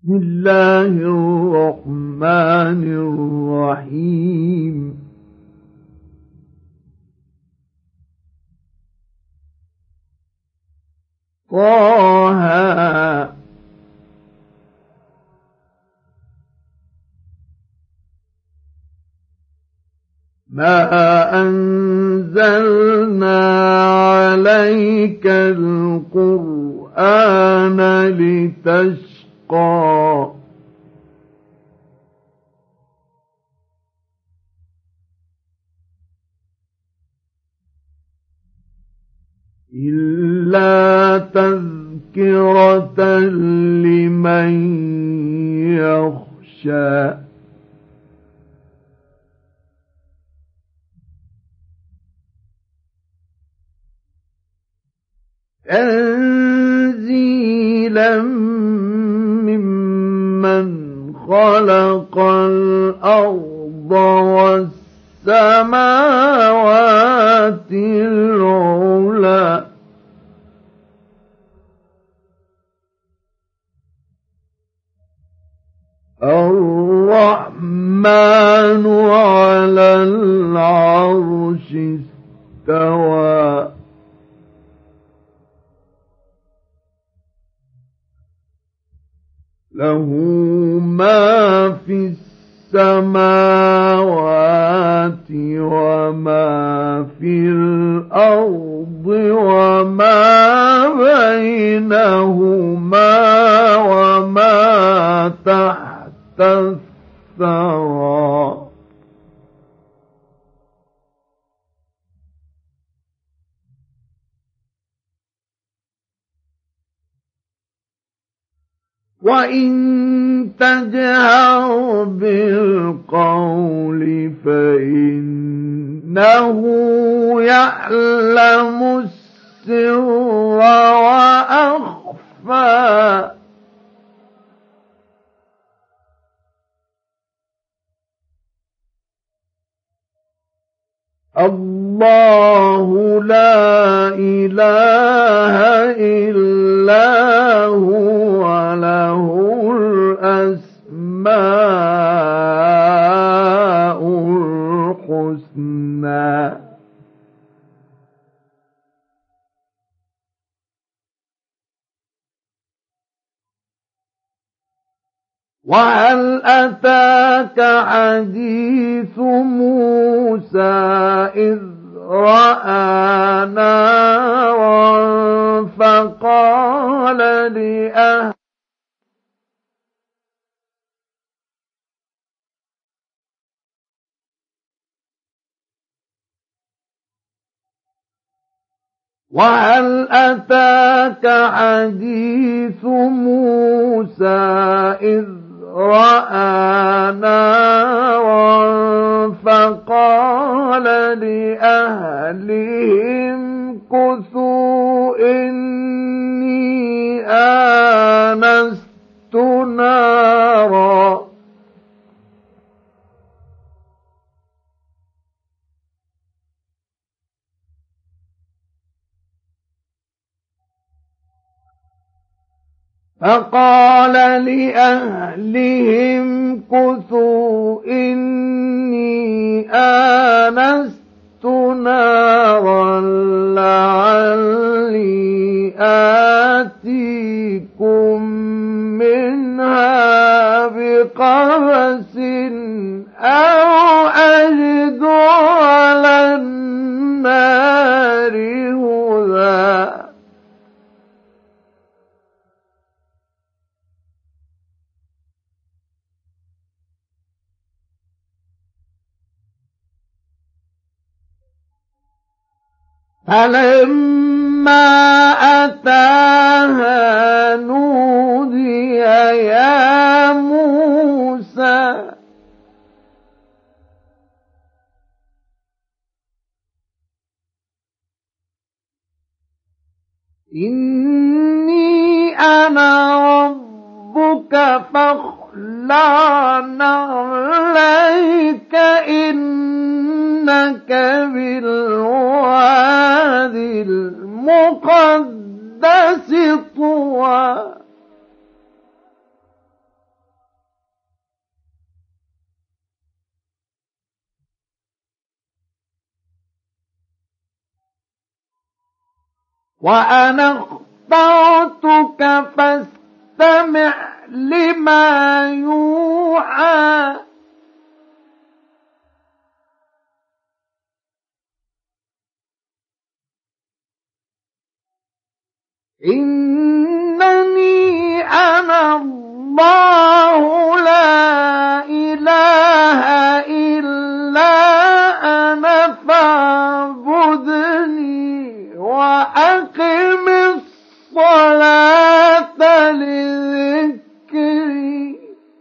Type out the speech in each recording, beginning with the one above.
بسم الله الرحمن الرحيم طه ما أنزلنا عليك القرآن لتشقى إلا تذكرة لمن يخشى تنزيلا ممن خلق الأرض والسماوات العلى الرحمن على العرش استوى له ما في السماوات وما في الأرض وما بينهما وما تحت الثرى وَإِن تَجْهَرْ بِالْقَوْلِ فَإِنَّهُ يَعْلَمُ السِّرَّ وَأَخْفَى الله لا إله إلا هو له الأسماء الحسنى وهل أتاك حديث موسى إذ رأى نارا فقال وهل أتاك حديث موسى إذ رأى نارا فقال لأهلهم كثوا إني آنست نارا فقال لأهلهم كثوا إني آنست نارا لعلي آتيكم منها بقبس أو أجد على النار هدى فلما أتاها نودي يا موسى إني أنا ربك فاخلع نعليك إنك بالوادي المقدس طوى وأنا اخترتك فاستمع لما يوحى إنني أنا الله لا إله إلا أنا فاعبدني وأقم الصلاة لذكري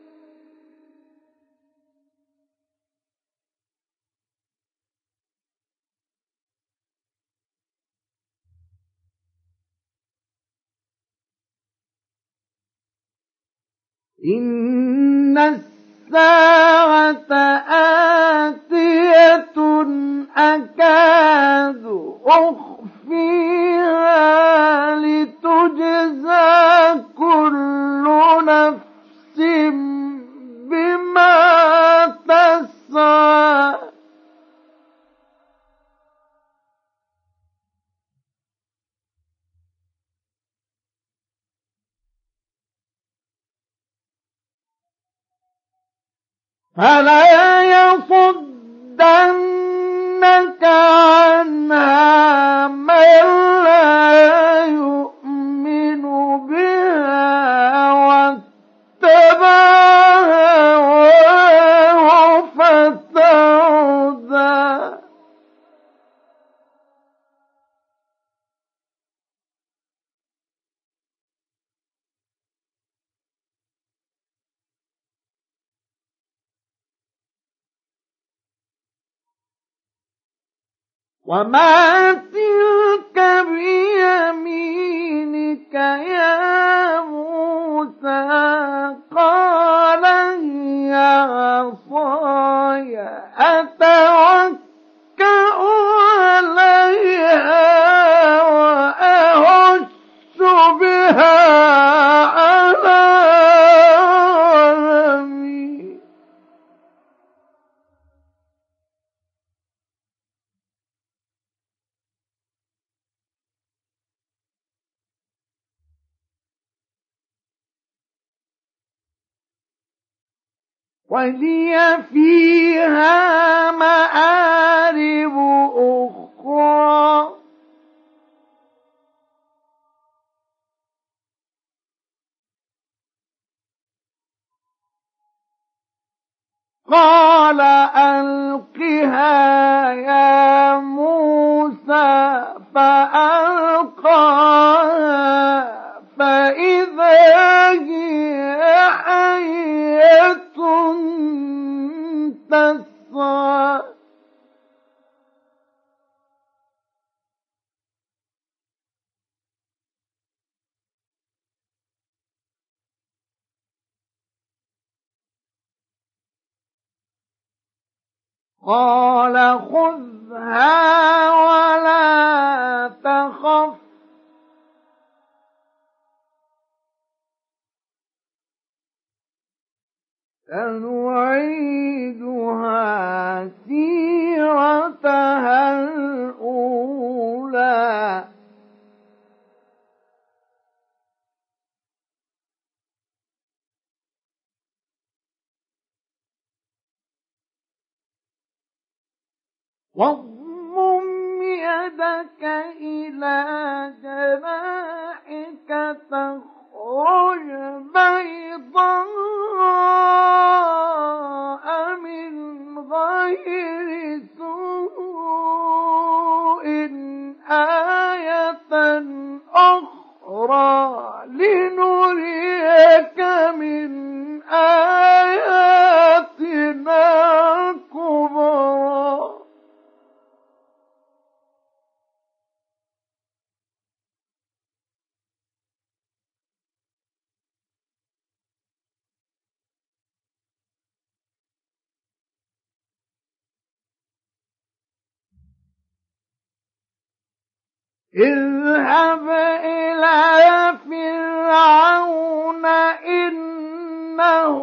إن الساعة آتية أكاد أخفيها لتجزى كل نفس بما تسعى فلا يصدنك عنها من لا يؤمن بها واتبع هواه فتردى وما تلك بيمينك يا موسى قال هي عصاي أتوكأ عليها وأهش بها على غنمي ولي فيها مآرب أخرى قال ألقها يا موسى فألقاها فإذا هي حية تسعى قال خذها ولا تخف سنعيدها سيرتها الأولى واضمم يدك إلى جناحك تخرج بيضاء من غير سوء آية أخرى لنريك من آياتنا الكبرى اذهب إلى فرعون إنه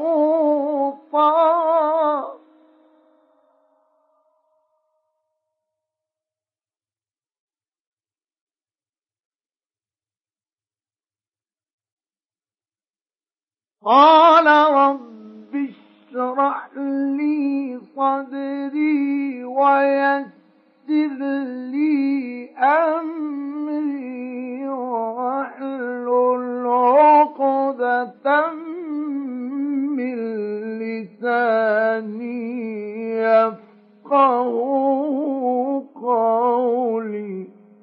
طغى قال رب اشرح لي صدري ويسر لي أمري واحلل عقدة من لساني يفقهوا قولي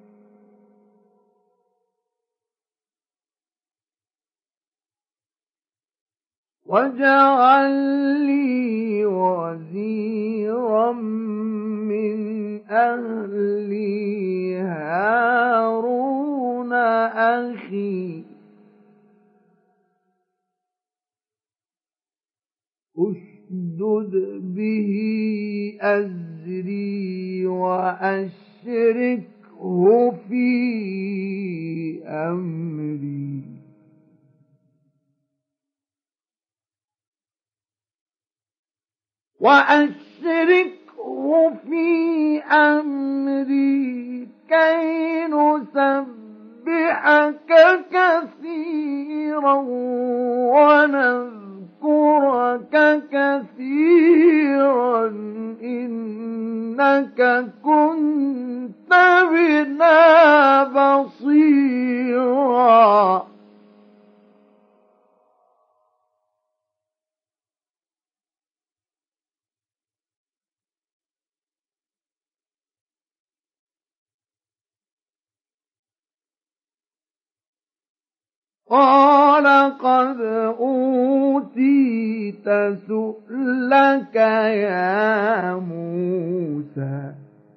واجعل لي وزيرا من أهلي هارون أخي أشدد به أزري وأشركه في أمري كي نسبحك كثيرا ونذكرك كثيرا إنك كنت بنا بصيرا قال قد أوتيت سؤلك يا موسى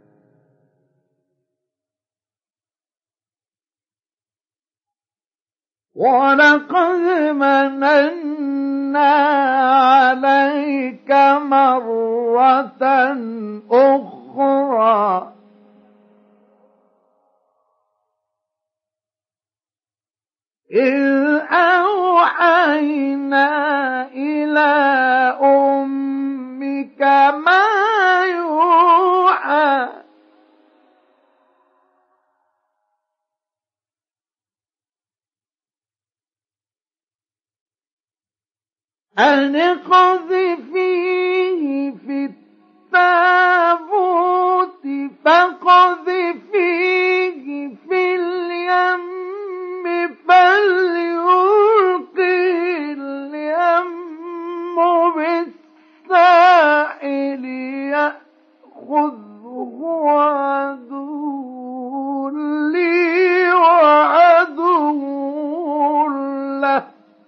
ولقد مننا عليك مرة أخرى إذ أوحينا إلى أمك ما يوحى أن اقذفيه في التابوت فاقذفيه في اليم فليلقي اليم بالساحل يأخذه عدو لي وعدو له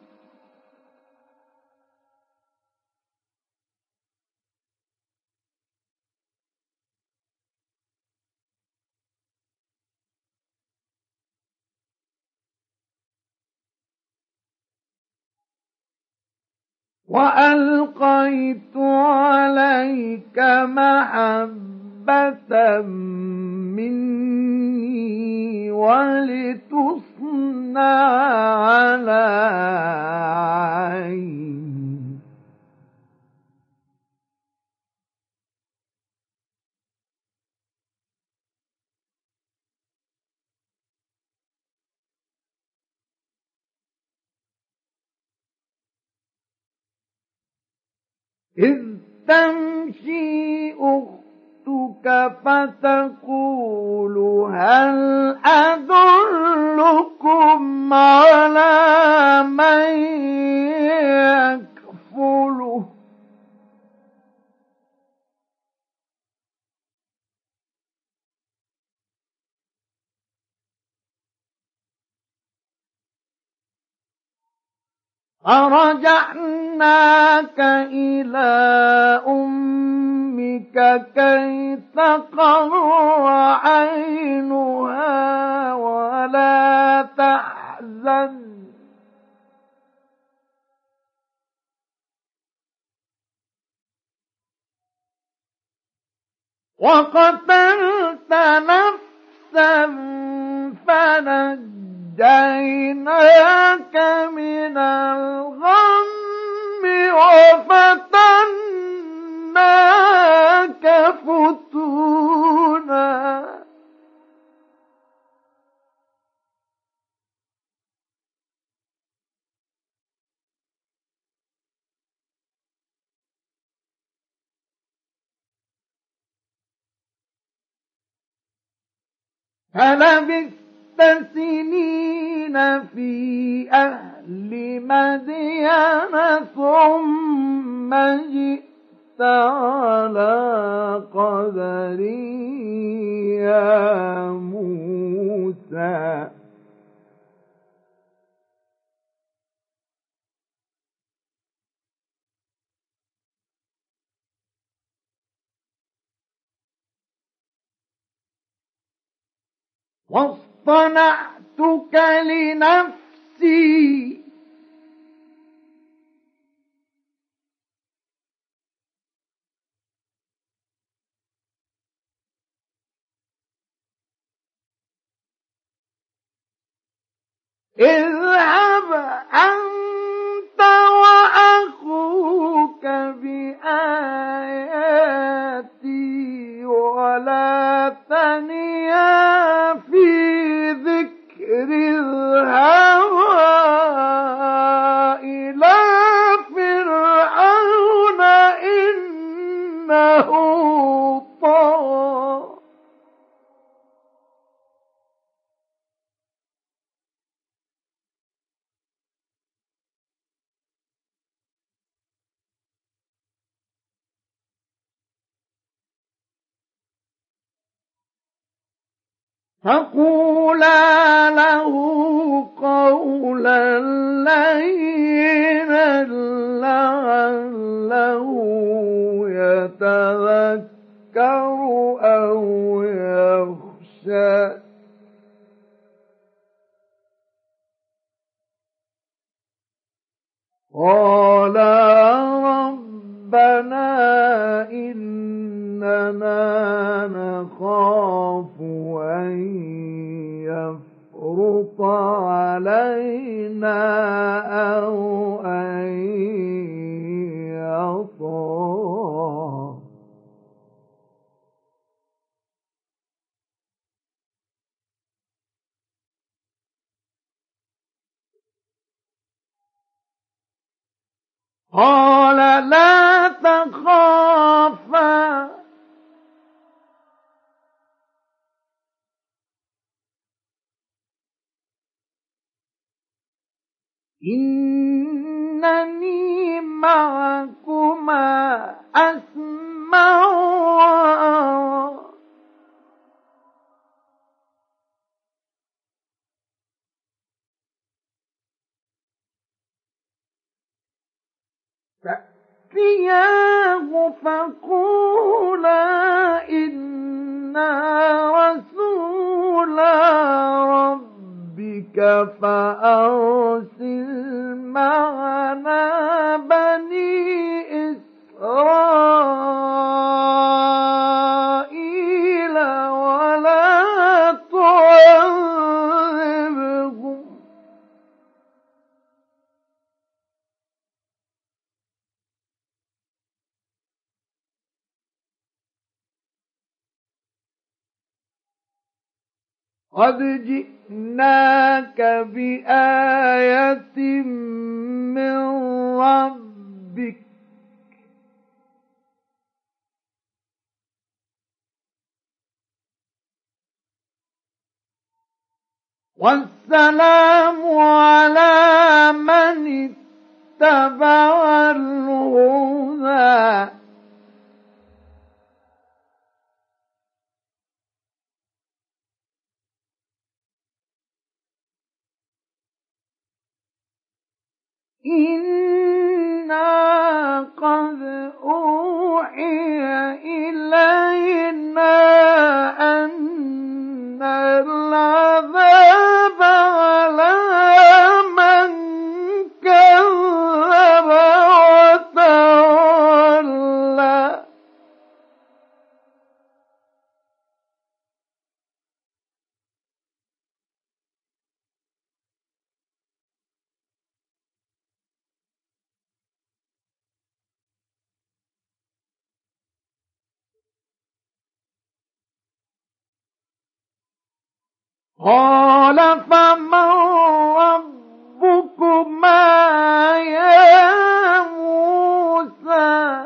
وألقيت عليك محبة مني ولتصنع على عيني إذ تمشي أختك فتقول هل أدلكم على من يكفله فرجعناك إلى أمك كي تقر عينها ولا تحزن وقتلت نفسا فنجيناك من الغم وفتناك فتونا فلبثت سنين في أهل مدين ثم جئت على قدري يا موسى واصطنعتك لنفسي اذهب أنت وأخوك بآياتي ولا تنيا في ذكر الهوى إلى فرعون إنه طغى فقولا له قولا لينا لعله يتذكر أو يخشى قالا ربنا إننا نخاف أن يفرط علينا أو أن يطغى قال لا تخافا إنني معكما أسمع وأرى فأتياه فقولا إنا رسولا ربك فأرسل معنا بني إسرائيل ولا تعذبهم قد جئناك بآية من ربك والسلام على من اتبع الهدى إنا قد أوحي إلينا أن العذاب على من كذب وتولى قال فمن ربكما يا موسى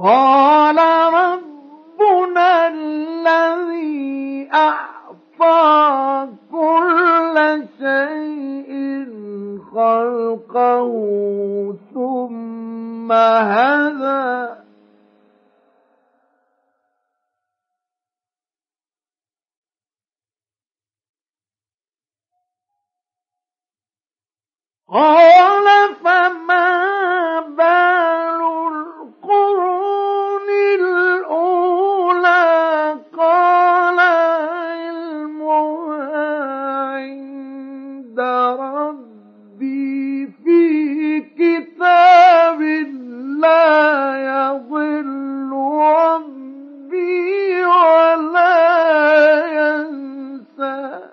قال ربنا الذي أعطى كل شيء خلقه ثم هدى قال فما بال القرون الأولى قال علمها عند ربي في كتاب لا يضل ربي ولا ينسى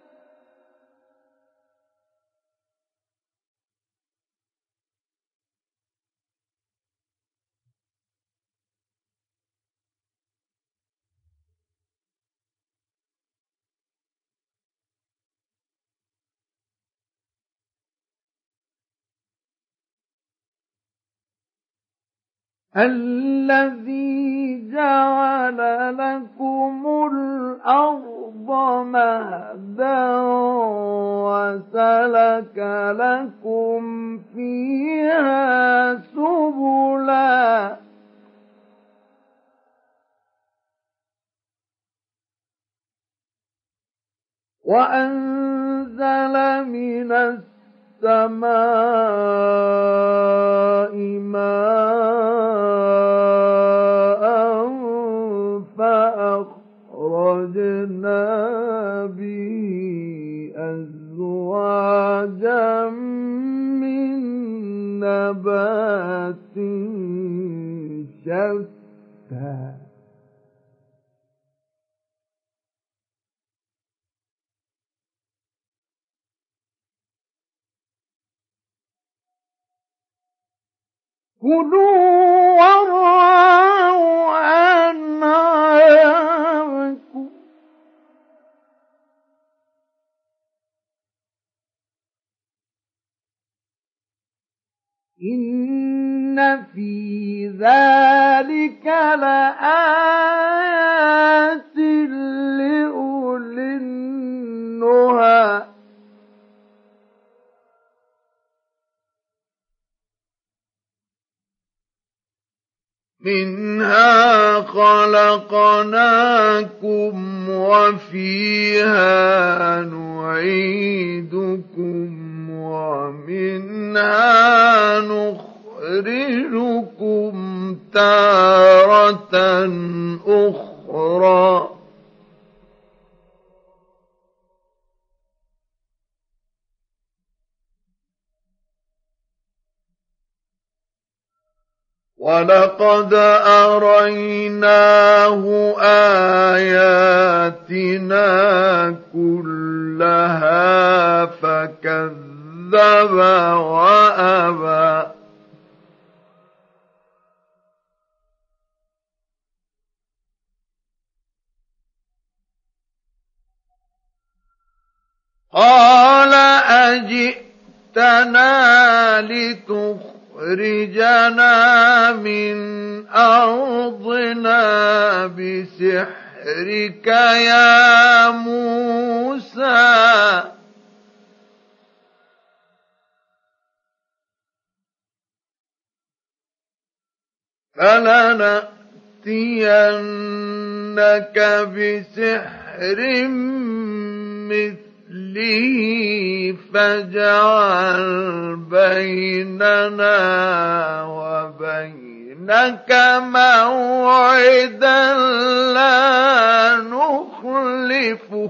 الذي جعل لكم الأرض مهدا وسلك لكم فيها سبلا وأنزل من السماء ماء فأخرجنا به أزواجا من نبات شتى كلوا وارعوا أنعامكم إن في ذلك لآيات لأولي النهى منها خلقناكم وفيها نعيدكم ومنها نخرجكم تارة أخرى وَلَقَدْ أَرَيْنَاهُ آيَاتِنَا كُلَّهَا فَكَذَّبَ وَأَبَىٰ قَالَ أَجِئْتَنَا لِتُخْرِجَنَا مِنْ أَرْضِنَا بِسِحْرِكَ يَا مُوسَىٰ فَلَنَأْتِيَنَّكَ بِسِحْرٍ مِّثْلِهِ فَاجْعَلْ بَيْنَنَا وَبَيْنَكَ مَوْعِدًا لَّا نُخْلِفُهُ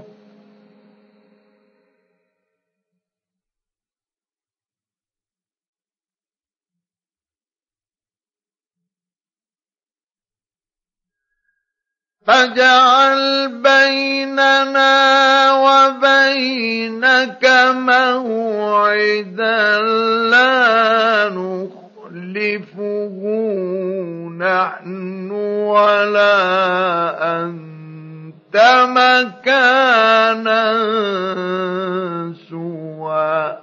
فَاجْعَلْ بَيْنَنَا وَبَيْنَكَ مَوْعِدًا لَّا نُخْلِفُهُ نَحْنُ وَلَا أَنتَ مَكَانًا سُوًى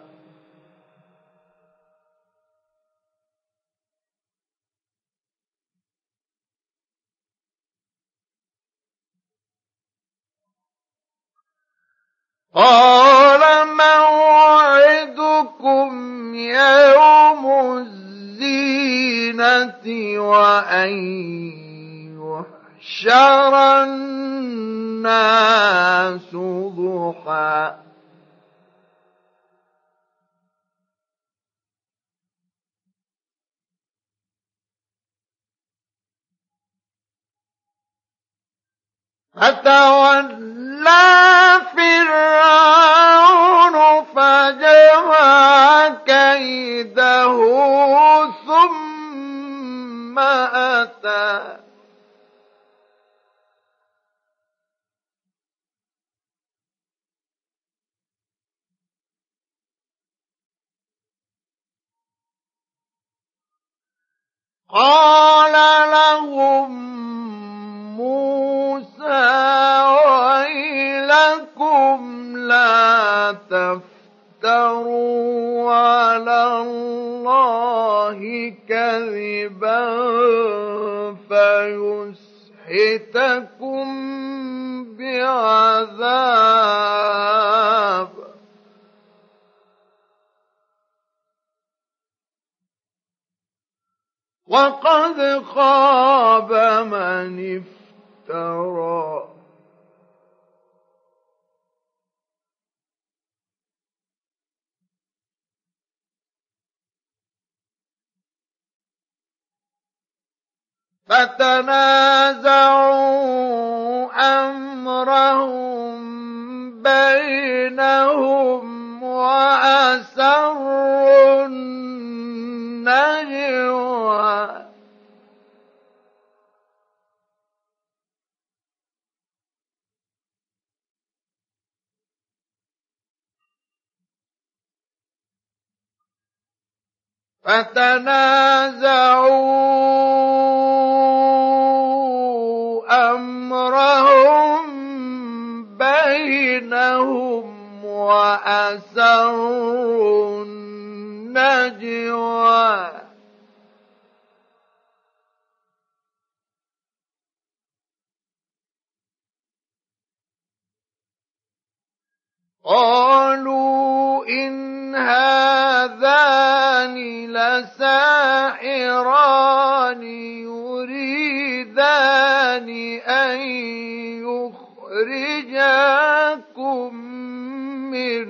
قال موعدكم يوم الزينة وأن يحشر الناس ضحى فتولى فرعون فجمع كيده ثم أتى قال لهم موسى ويلكم لا تفتروا على الله كذبا فيسحتكم بعذاب وقد خاب من افترى فتنازعوا أمرهم بينهم وأسروا النجوى أمرهم بينهم وأسروا النجوى قالوا إن هذان لساحران يريدان أن يخرجاكم من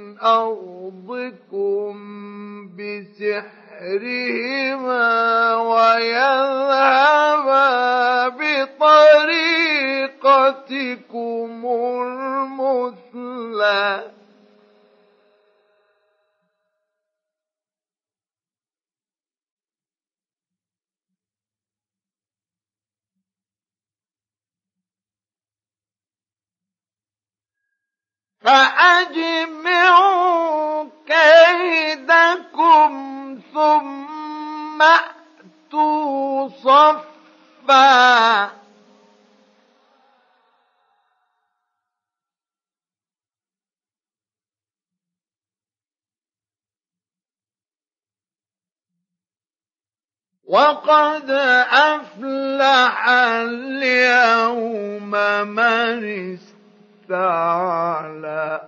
أرضكم بسحرهما ويذهبا بطريقتكم المثلى فأجمعوا كيدكم ثم أتوا صفا وقد أفلح اليوم من استعلى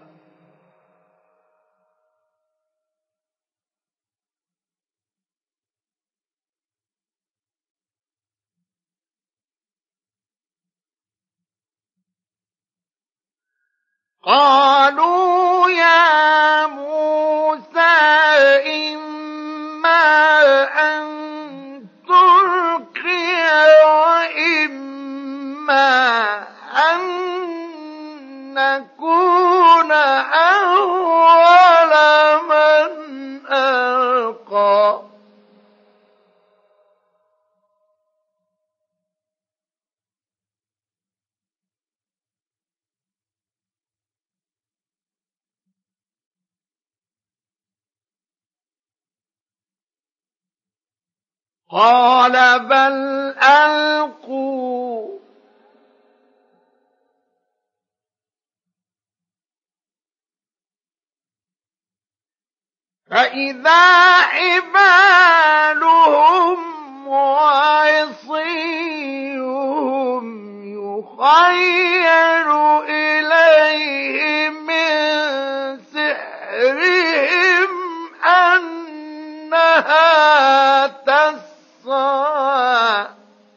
قالوا يا موسى إما أن تلقي وإما أن نكون أول من ألقى قال بل ألقوا فإذا حبالهم وعصيهم يخيل إليه من تسعى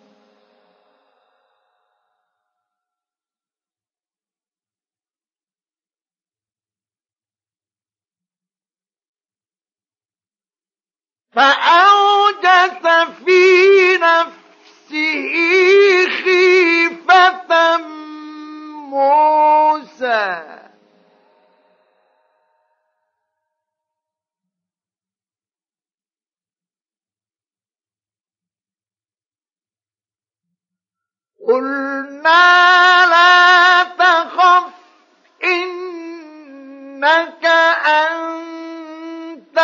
فأوجس في نفسه خيفة موسى قلنا لا تخف إنك أنت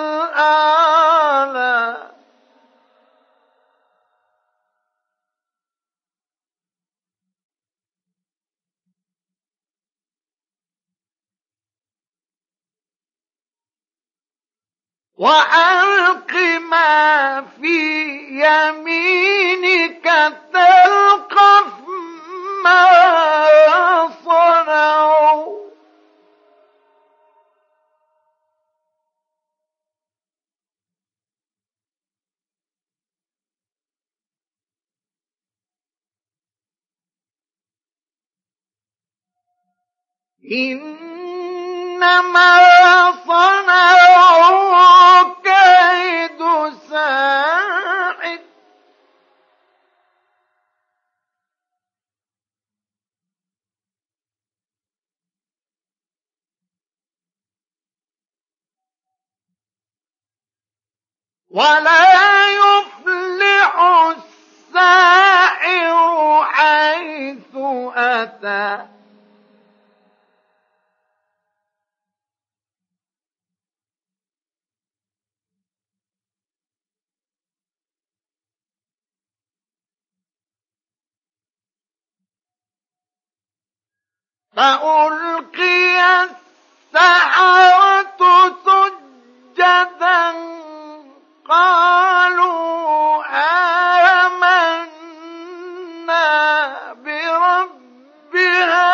الأعلى وألق ما في يمينك تلقف ما صنعوا إنما صنعوا كيد ساحر ولا يفلح الساحر حيث أتى فألقي السحرة سجدا قالوا آمنا برب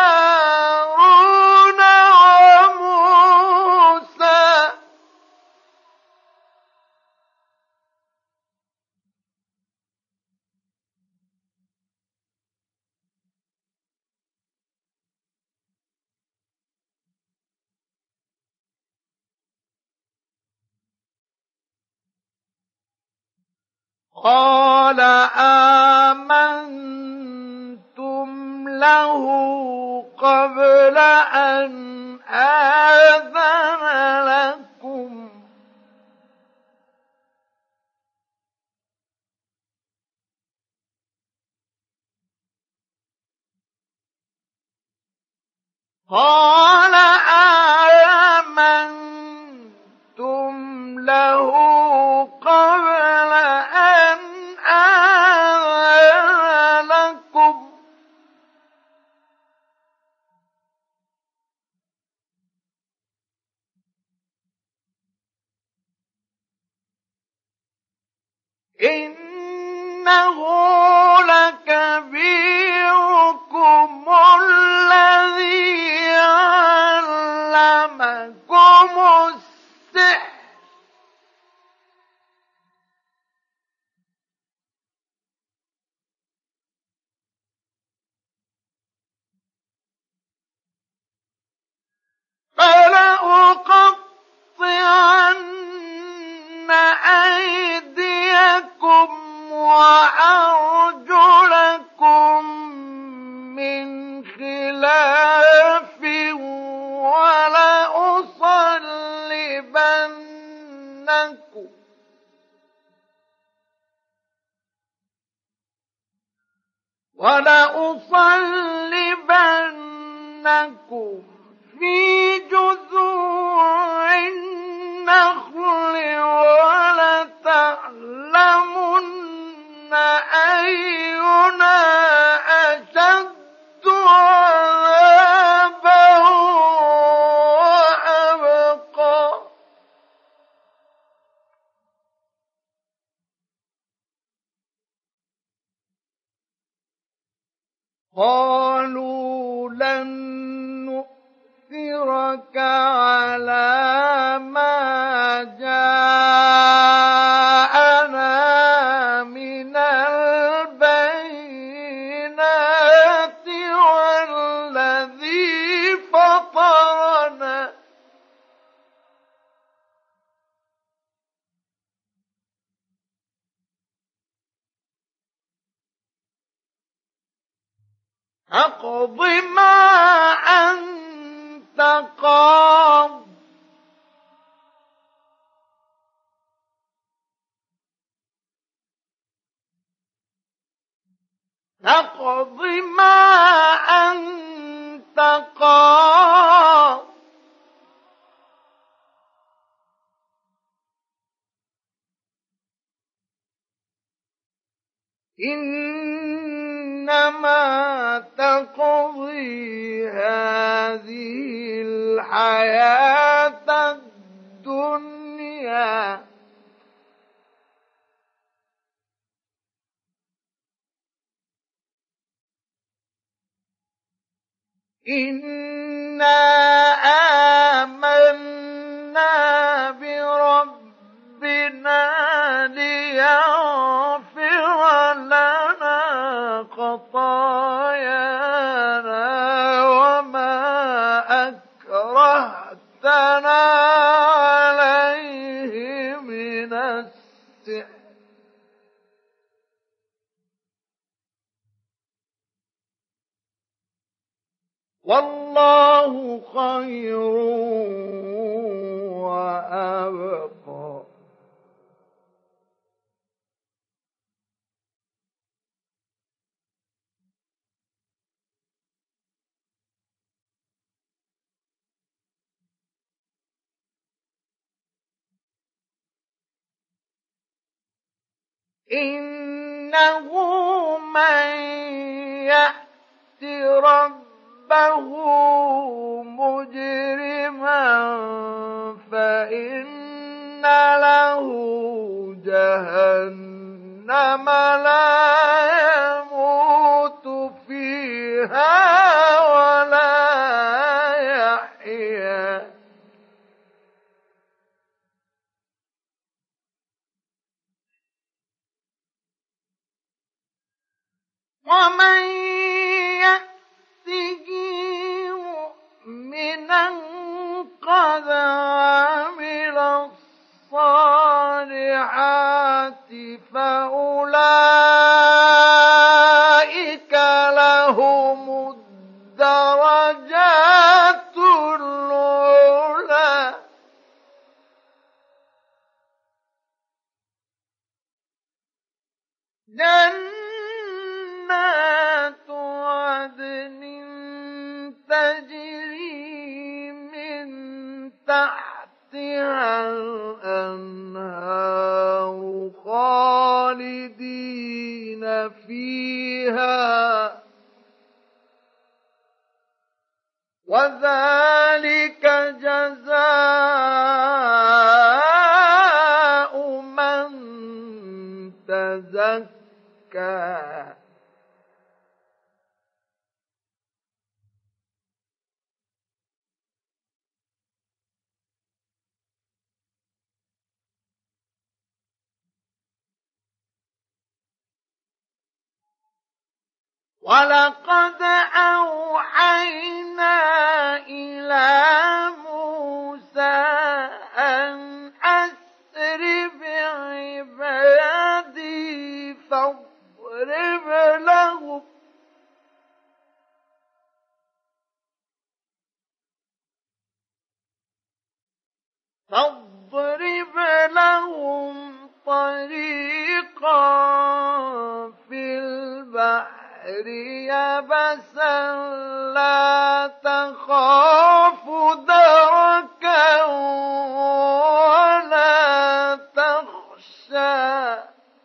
هارون وموسى قال آمنتم له قبل أن آذن لكم قال آمنتم له قبل أن آذن لكم إنه لكبيركم الذي علمكم السحر فلأقطعن أيديكم وأرجلكم من خلاف ولأصلبنكم في جذوع النخل ولتعلمن أينا أشد عذابا وأبقى قالوا لن نؤثرك على ما جاءنا اقض ما أنت قاض اقض ما أنت قاض إنما تقضي هذه الحياة الدنيا إنا آمنا بربنا ليغفر لنا خطايانا وما أكرهتنا عليه من السحر والله خير وأبقى إنه من يأت ربه مجرما فإن له جهنم لا يموت فيها ولا يحيا ومن يأته مؤمنا قد عمل الصالحات فأولئك لهم الدرجات العلى جنات عدن تجري من تحتها الأنهار خالدين فيها وذلك جزاء من تزكى ولقد أوحينا إلى موسى أن أسر بعبادي فاضرب لهم طريقا في البحر يبسا لا تخاف دركا ولا تخشى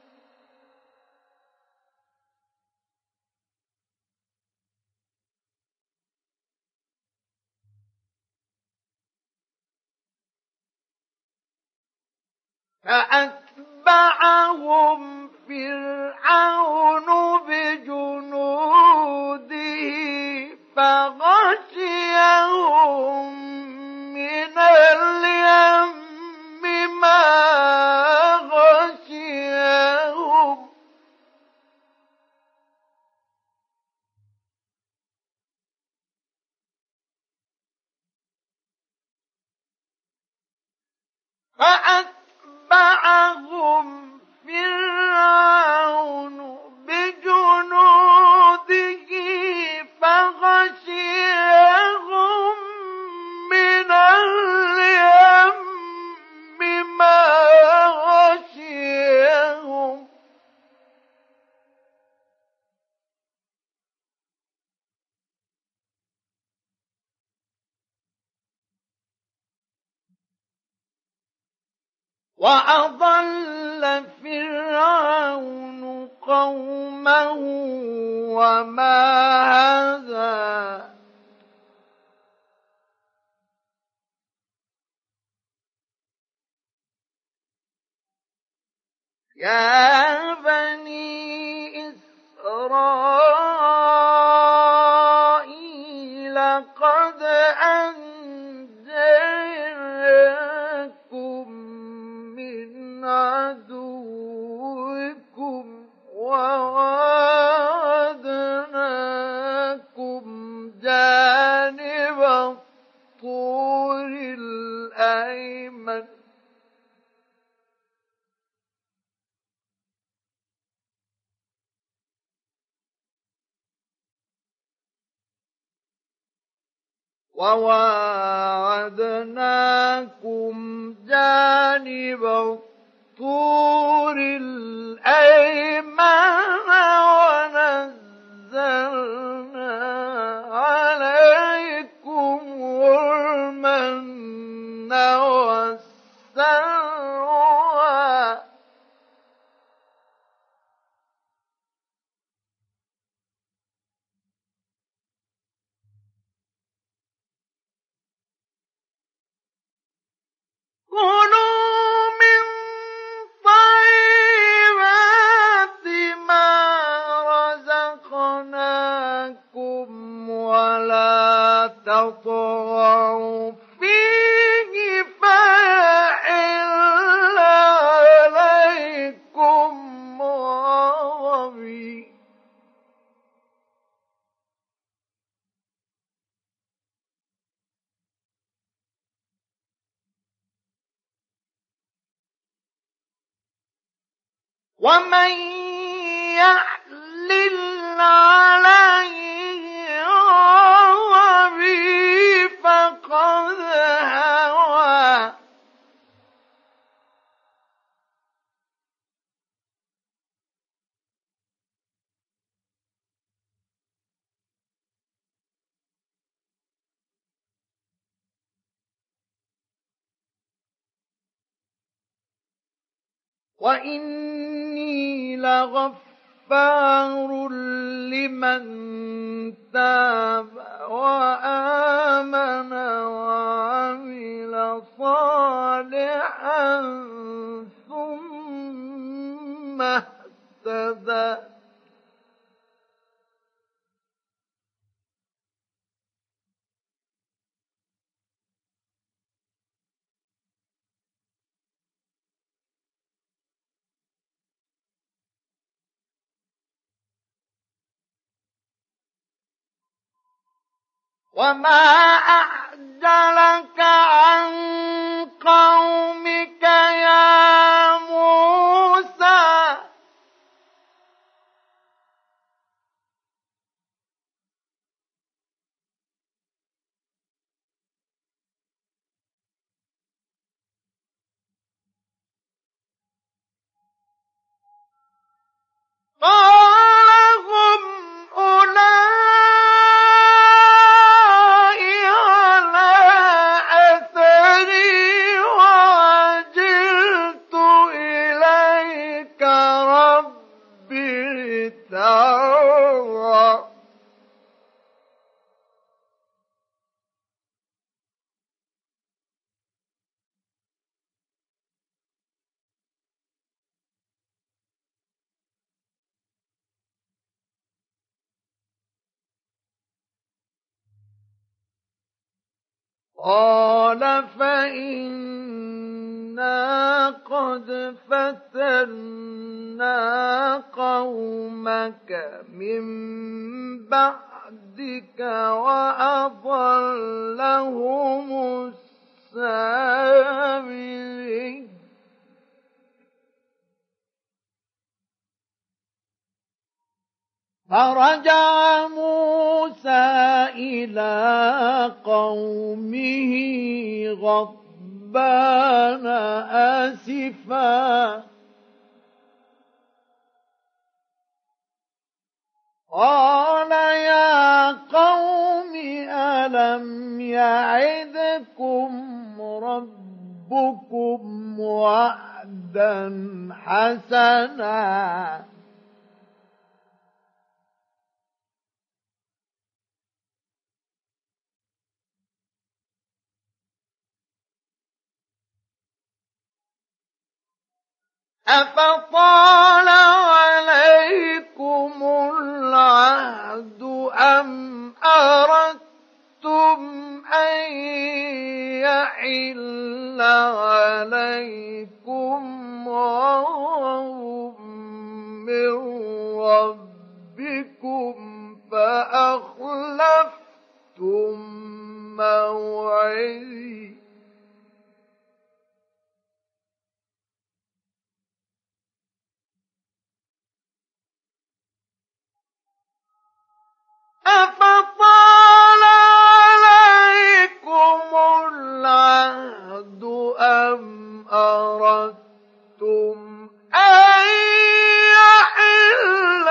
فأتبعهم فرعون بجنوده فغشيهم من اليم ما غشيهم فأتبعهم فرعون بجنوده غشيهم من اليم ما غشيهم وأضل فرعون قومه وما هدى يا بني إسرائيل قد أنجيناكم من عدوكم وواعدناكم جانب الطور الأيمن ونزلنا عليكم المن والسلوى كلوا من طيبات ما رزقناكم ولا تطغوا فيه فيحل عليكم غضبي ومن يحلل عليه غضبي فقد هوى وإني لغفار لمن تاب وآمن وعمل صالحا ثم اهتدى وما أعجلك عن قومك يا موسى قال هم أولئك على أثري وعجلت إليك رب لترضى قال فإنا قد فتنا قومك من بعدك وأضلهم السامرين فرجع موسى إلى قومه غضبان آسفا قال يا قوم ألم يعدكم ربكم وعدا حسنا أفطال عليكم العهد أم أردتم أن يحل عليكم غضب من ربكم فأخلفتم موعدي أفطال عليكم العهد أم أردتم أن يحل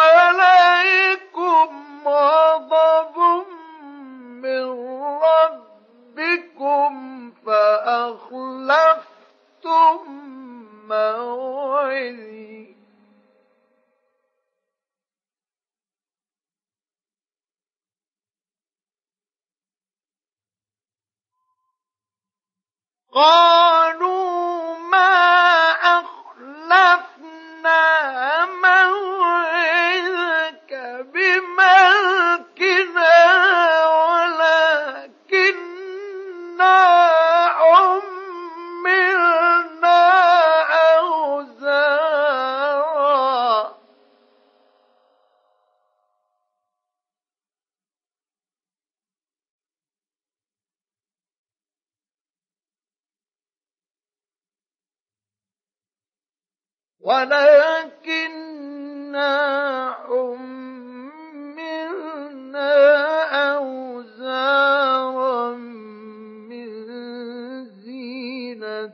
عليكم غضب من ربكم فأخلفتم موعدي قالوا ما أخلفنا موعدك بملكنا ولكننا حملنا أوزارا من زينة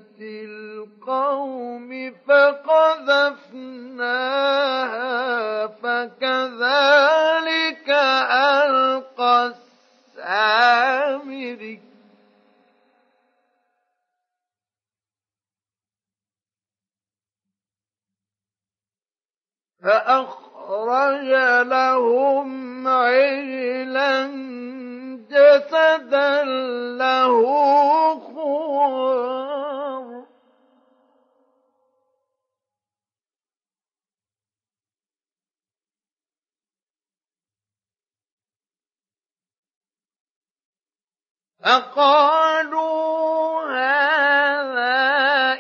القوم فقذفناها فكذلك ألقى السامري فأخرج لهم عجلا جسدا له خوار فقالوا هذا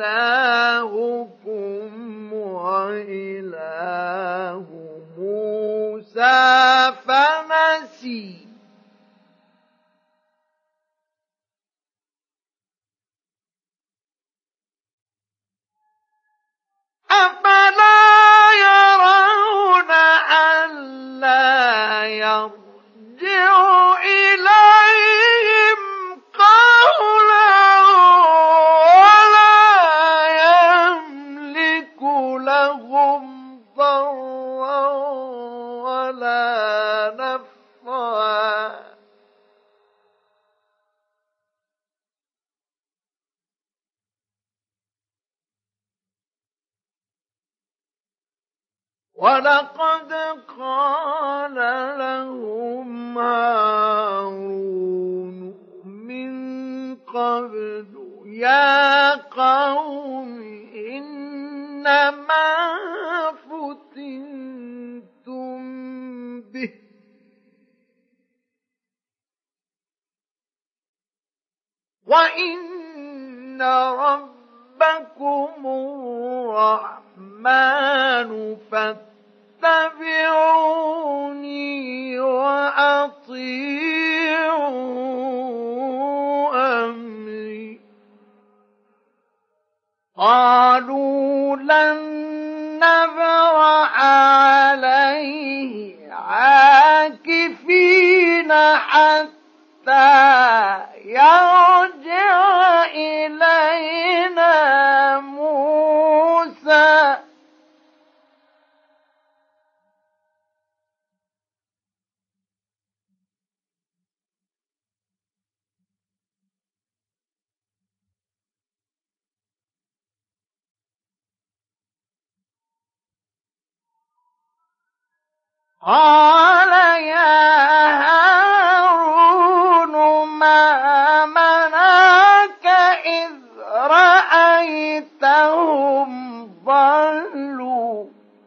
إلهكم وإله موسى فنسي أفلا يرون ألا يرجع إليهم قولا ولا يملك لهم ضرا ولا نفعا ولقد قال لهم هارون من قبل يا قوم إنما فتنتم به وإن ربكم الرحمن فاتبعوني وأطيعوا أمري قالوا لن نبرح عليه عاكفين حتى يرجع إلينا موسى. قال يا هارون ما منعك إذ رأيتهم ضلوا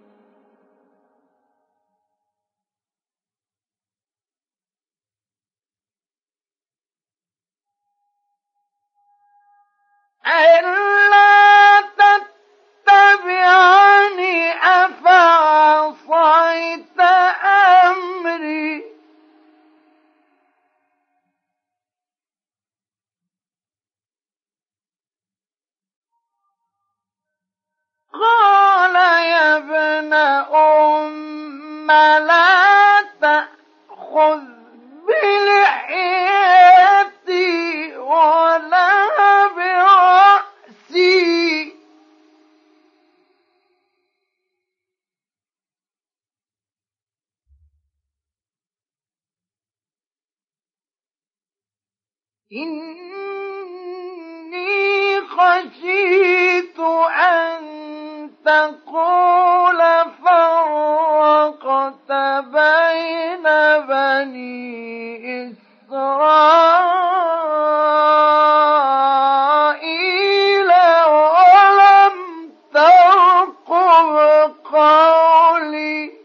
ألا تتبعني أفعصيت أمري. قال يا ابن أم لا تأخذ بلحيتي ولا برأسي إني خشيت أن تقول فرقت بين بني إسرائيل ولم ترقب قولي.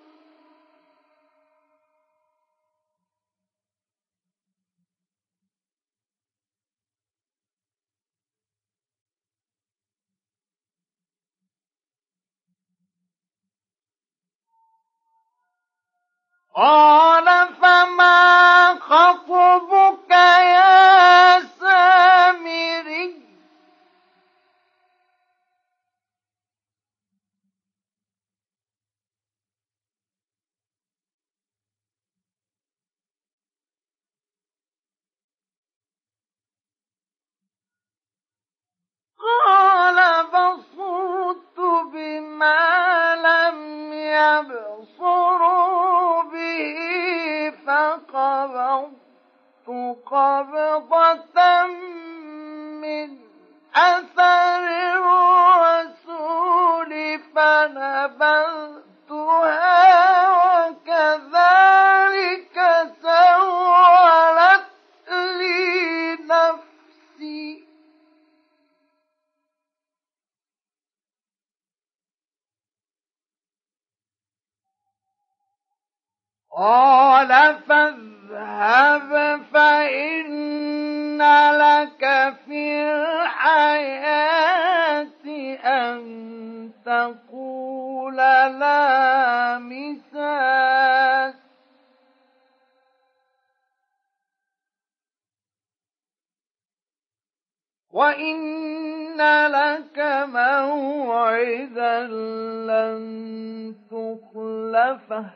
قال فما خطبك يا سامري. قال بصرت بما لم يبصروا به فقبضت قبضة من أثر الرسول فنبذتها وكذلك سولت لي نفسي. قال فاذهب فإن لك في الحياة أن تقول لا مساس وإن لك موعدا لن تخلفه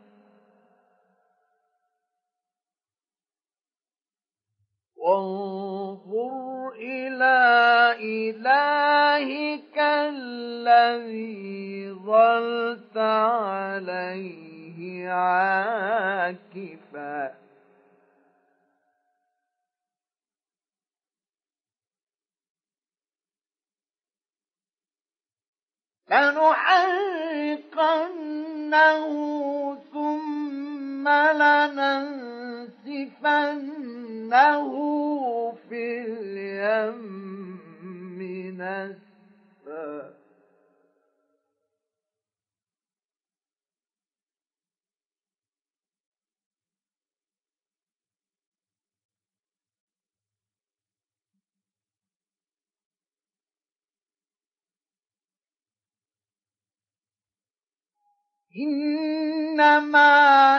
وانظر إلى إلهك الذي ظلت عليه عاكفا لنحرقنه ثم لننسفنه في اليم نسفا. إنما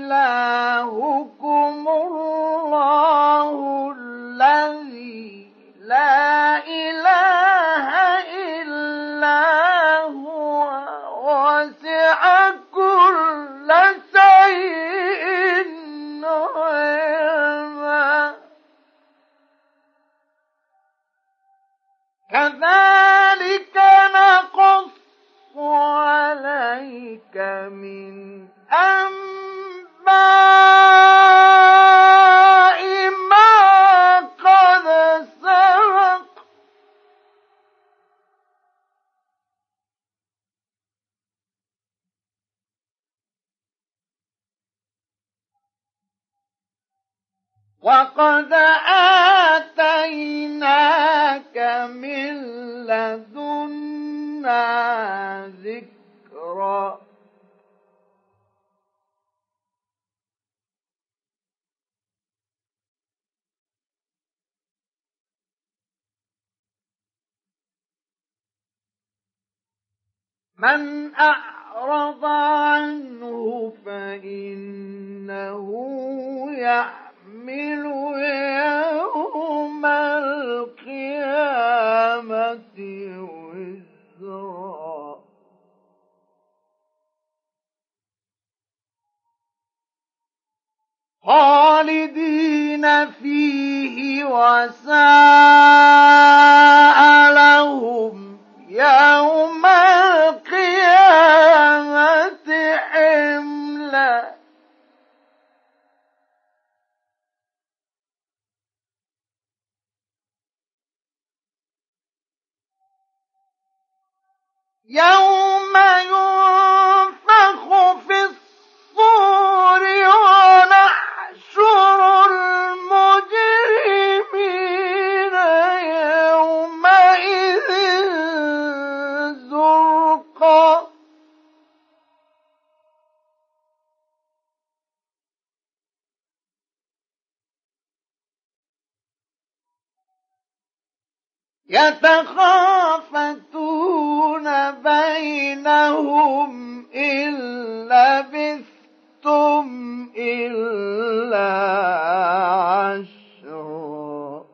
إلهكم الله الذي لا إله إلا هو وسع كل شيء علما كذلك نقص عليك من أنباء ما قد سبق وقد آتيناك من لدنا ذكرا من أعرض عنه فإنه يحمل يوم القيامة وزرا خالدين فيه وساء لهم يوم القيامة حملا يوم ينفخ في الصور ونحشر المجرمين يومئذ زرقا يتخافتون بينهم إن لبثتم إلا عشرا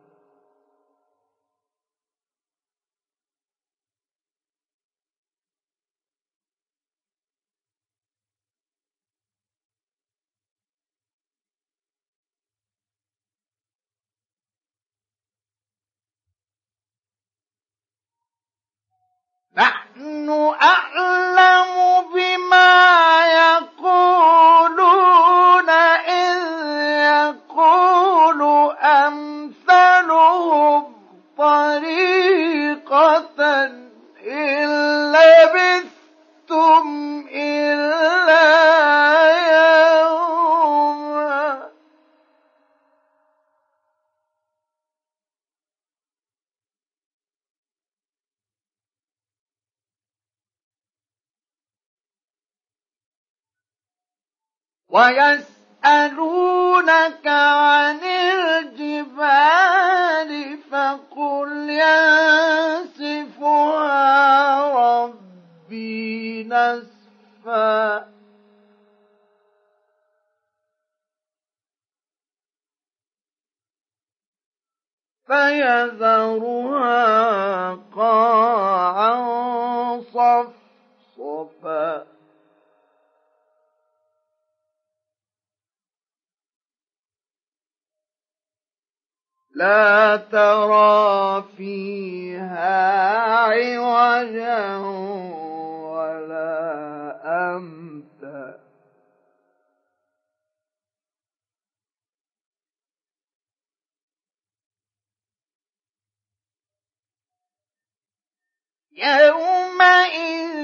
نحن أعلم بما يقولون إذ يقول أمثلهم طريقة إن لبثتم إلا يوما ويسألونك عن الجبال فقل ينسفها ربي نسفا فيذرها قاعا صفصفا لا ترى فيها عوجا ولا أمتا يومئذ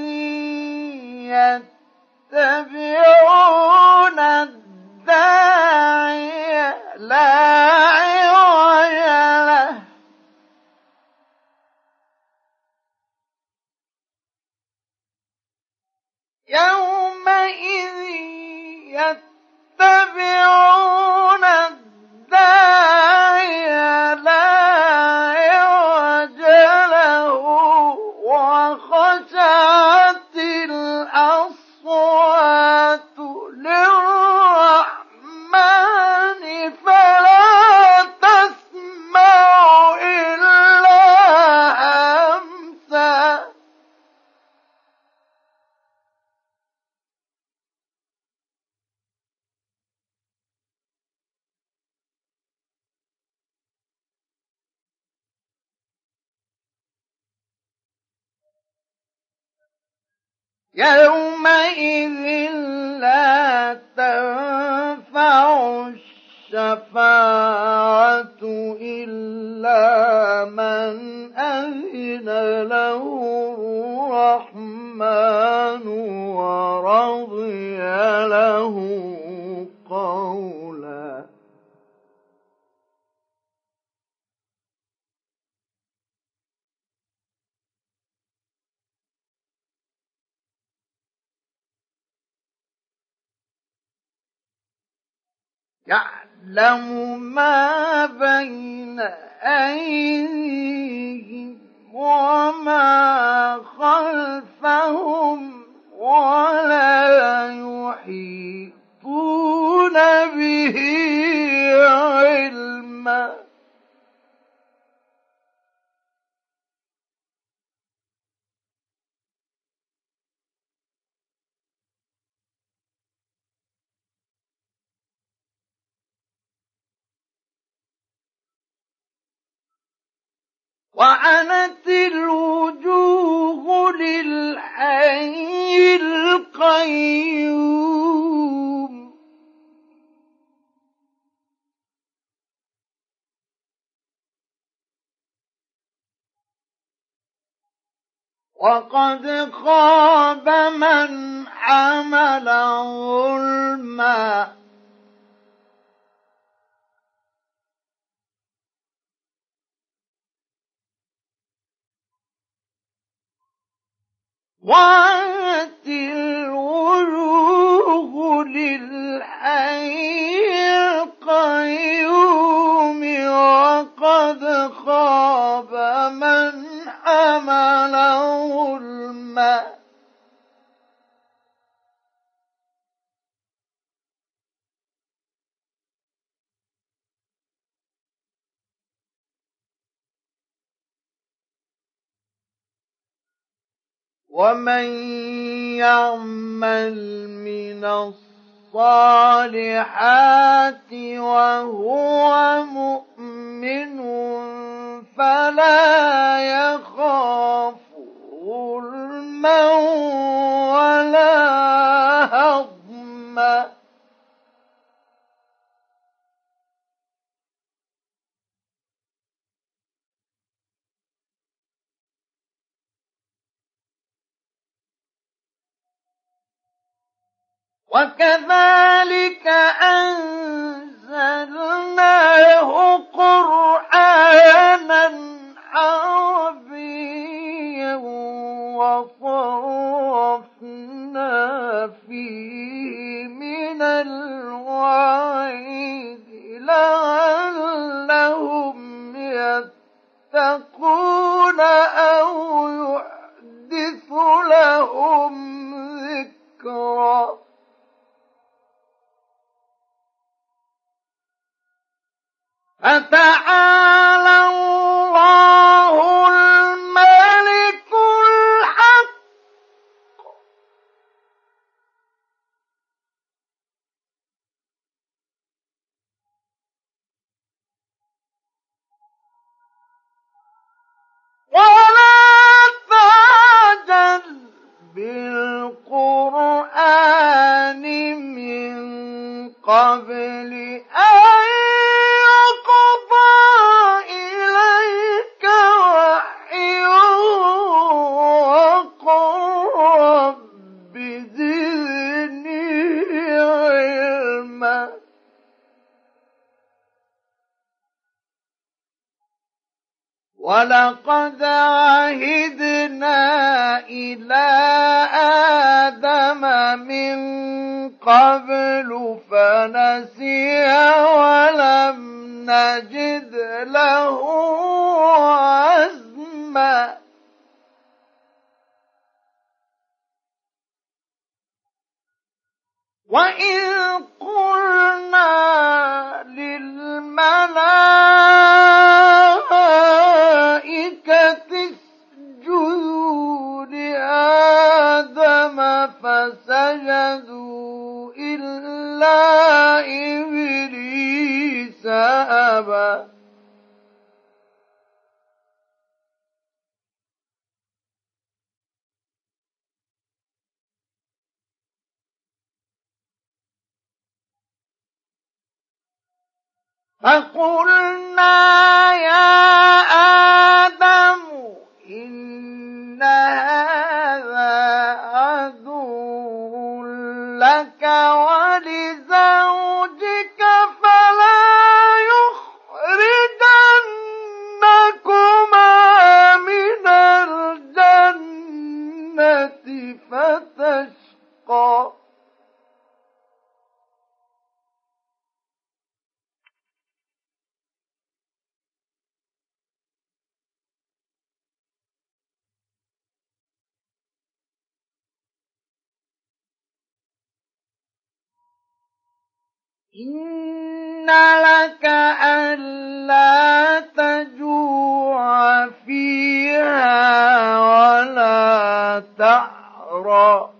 يتبعون الداعي لا عوج له يومئذ يتبعون الداعي لا عوج له وخشعت الأصوات للرحمن فلا يومئذ لا تنفع الشفاعة إلا من أذن له الرحمن ورضي له قولا. يعلم ما بين أيديهم وما خلفهم ولا يحيطون به علما. وعنت الوجوه للحي القيوم وقد خاب من حمل ظلما. وعنت الوجوه للحي القيوم وقد خاب من حمل ظلما. ومن يعمل من الصالحات وهو مؤمن فلا يخاف ظلما ولا هضما. وكذلك أنزلناه قرآنا عربيا وصرفنا فيه من الوعيد لعلهم يتقون أو يحدث لهم ذكرا. فتعالى الله الملك الحق ولا تعجل بالقرآن من قبل أن يقضى إليك وحيه وقل رب زدني علما. ولقد عهدنا إلى آدم من قبل فنسي ولم نجد له عزما. وإذ قلنا للملائكة اسجدوا لآدم فسجدوا إلا إبليس أبى. فقلنا يا آدم إن هذا عدو لك ولزوجك فلا يخرجنكما من الجنة فتشقى. إن لك ألا تجوع فيها ولا تعرى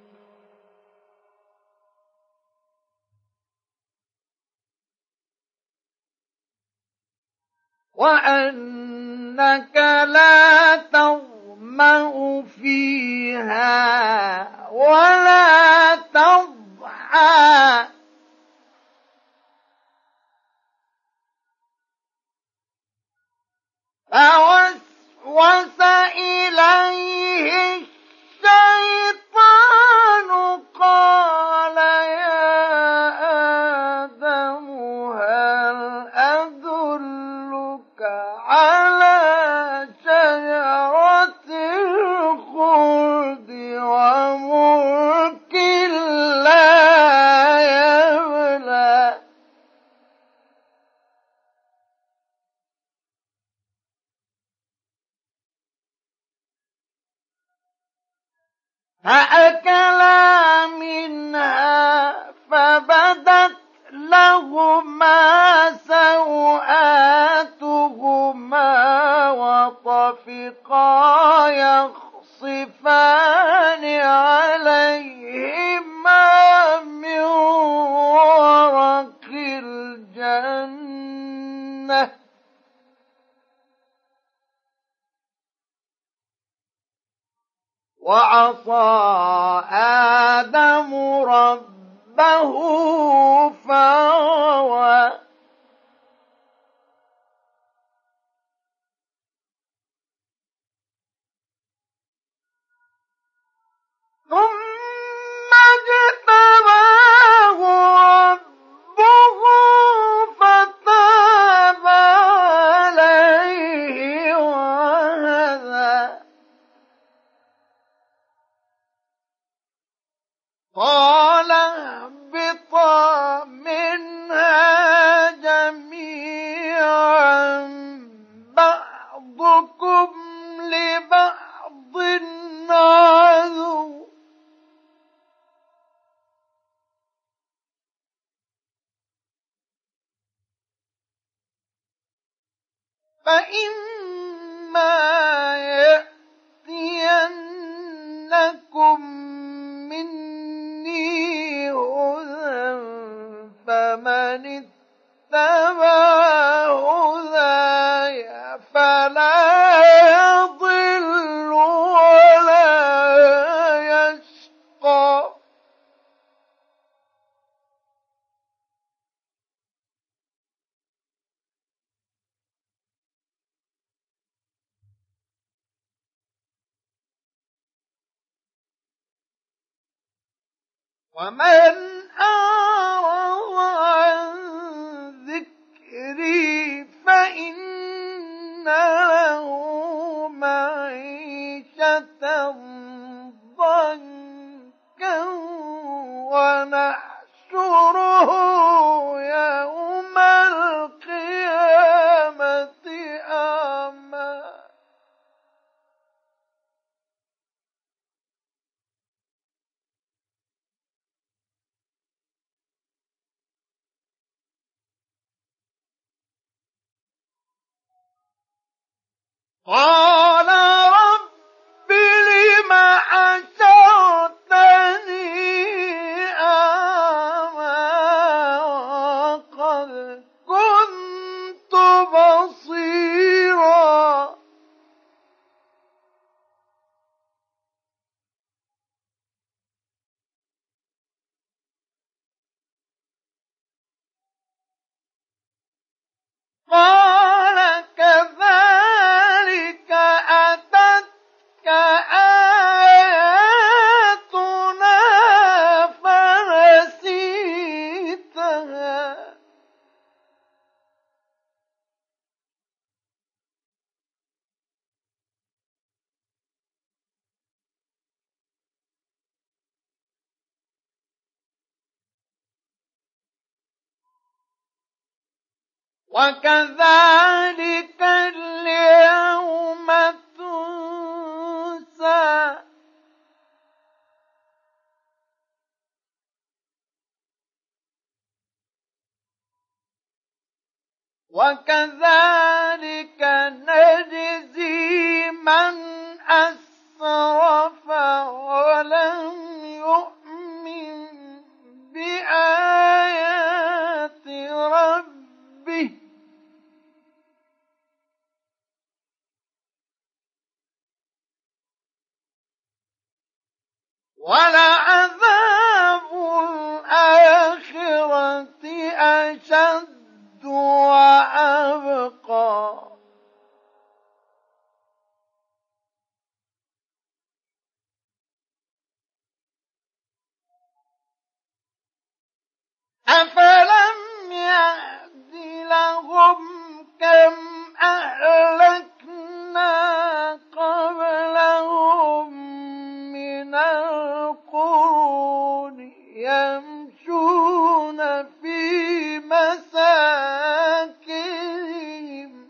وأنك لا تظمأ فيها ولا تضحى فوسوس إليه الشيطان قال يا آدم هل أدلك على شجرة الخلد وملك لا يبلى. فأكلا منها فبدت لهما سوآتهما وطفقا يخصفان عليهما من ورق الجنة وعصى آدم ربه فغوى ثم اجتباه ربه فتاب عليه وهدى. قال اهبطا منها جميعا بعضكم لبعض عدو فإما يأتينكم مني هدى فمن اتبع هداي فلا يضل ولا يشقى. ومن أعرض عن ذكري فإن له معيشة ضنكا ونحشره يوم القيامة أعمى. قال رب لم حشرتني أعمى وقد كنت بصيرا وكذلك اليوم تنسى وكذلك نجزي من أسرف ولم يؤمن بآيات ربه ولعذاب الآخرة أشد وأبقى أفلم يهد لهم كم أهلكنا قبلهم من القرون يمشون في مساكنهم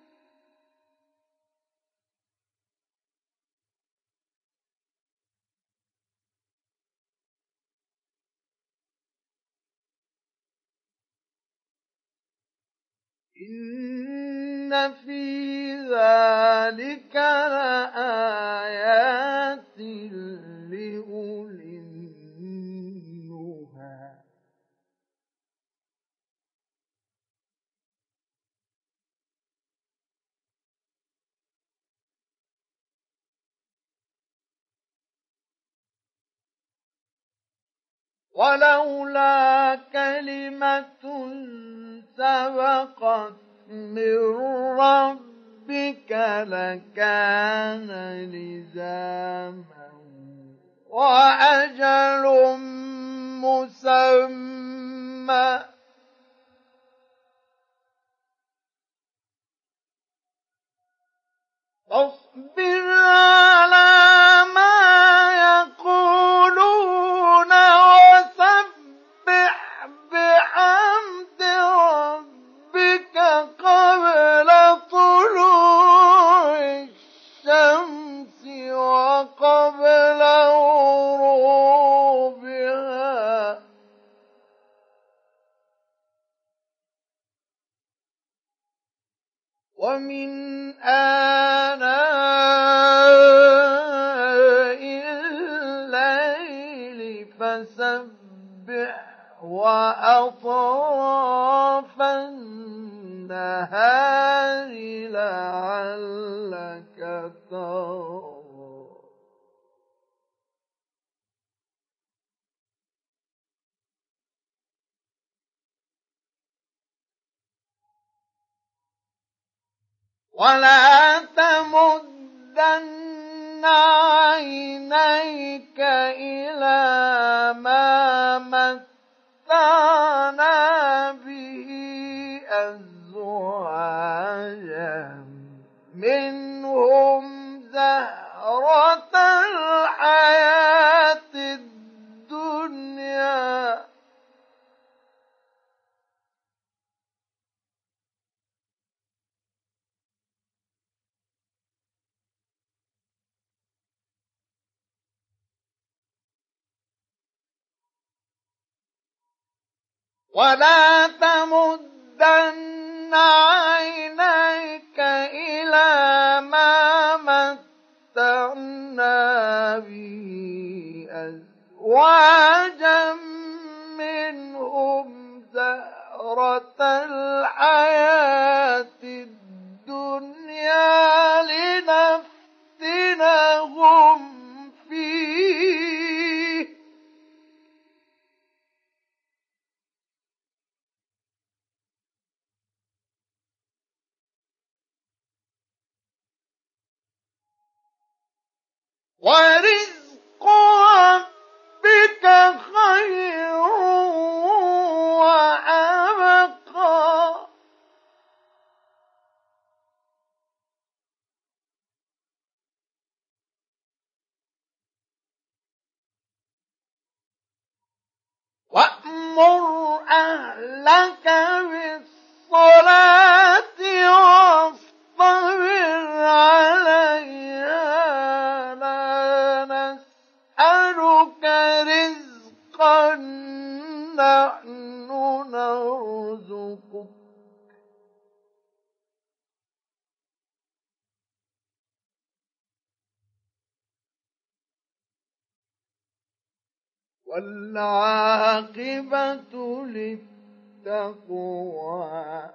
إن في ذلك لآيات لأولي النهى ولولا كلمة سبقت من ربك لكان لزاما وأجل مسمى فاصبر على ما يقولون وسبح بحمد ربك قبل طلوع الشمس وقبل غروبها ومن آناء الليل فسبح وأطراف النهار لعلك ترضى ولا تمدن عينيك إلى ما متعنا به أزواجا منهم زهرة الحياة الدنيا ولا تمدن عينيك إلى ما متعنا به أزواجا منهم زهرة الحياة الدنيا لنفتنهم فيه ورزق ربك خير وأبقى وأمر أهلك بالصلاة والعاقبة للتقوى.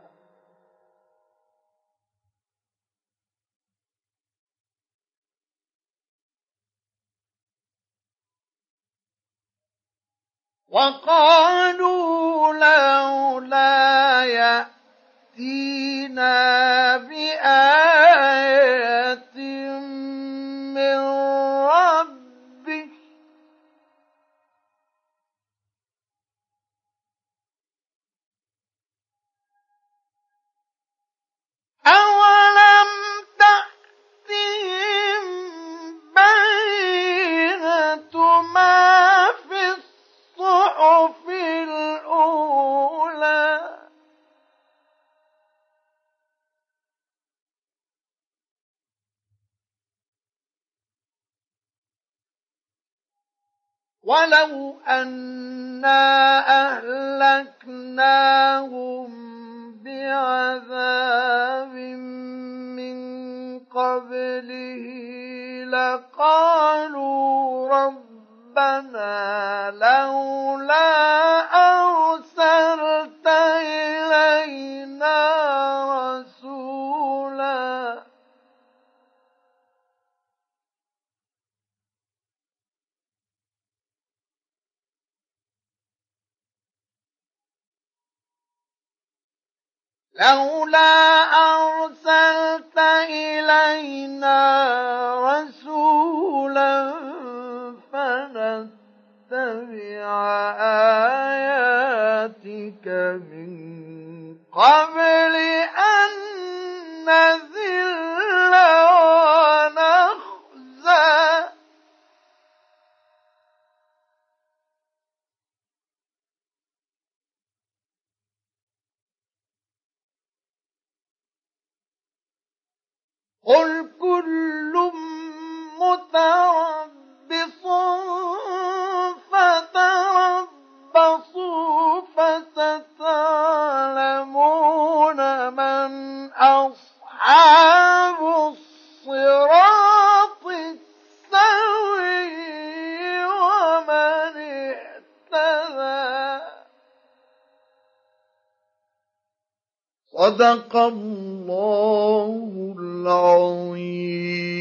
وقالوا لولا يأتينا بآية من ربه أولم تأتهم بينة ما في الصحف الأولى ولو أنا أهلكناهم بعذاب من قبله لقالوا ربنا لولا أرسلت إلينا رسولا فنتبع آياتك من قبل أن نذل ونخزى قل كل متربص فتربصوا فستعلمون من أصحاب الصراط السوي ومن اهتدى. صدق الله العظيم.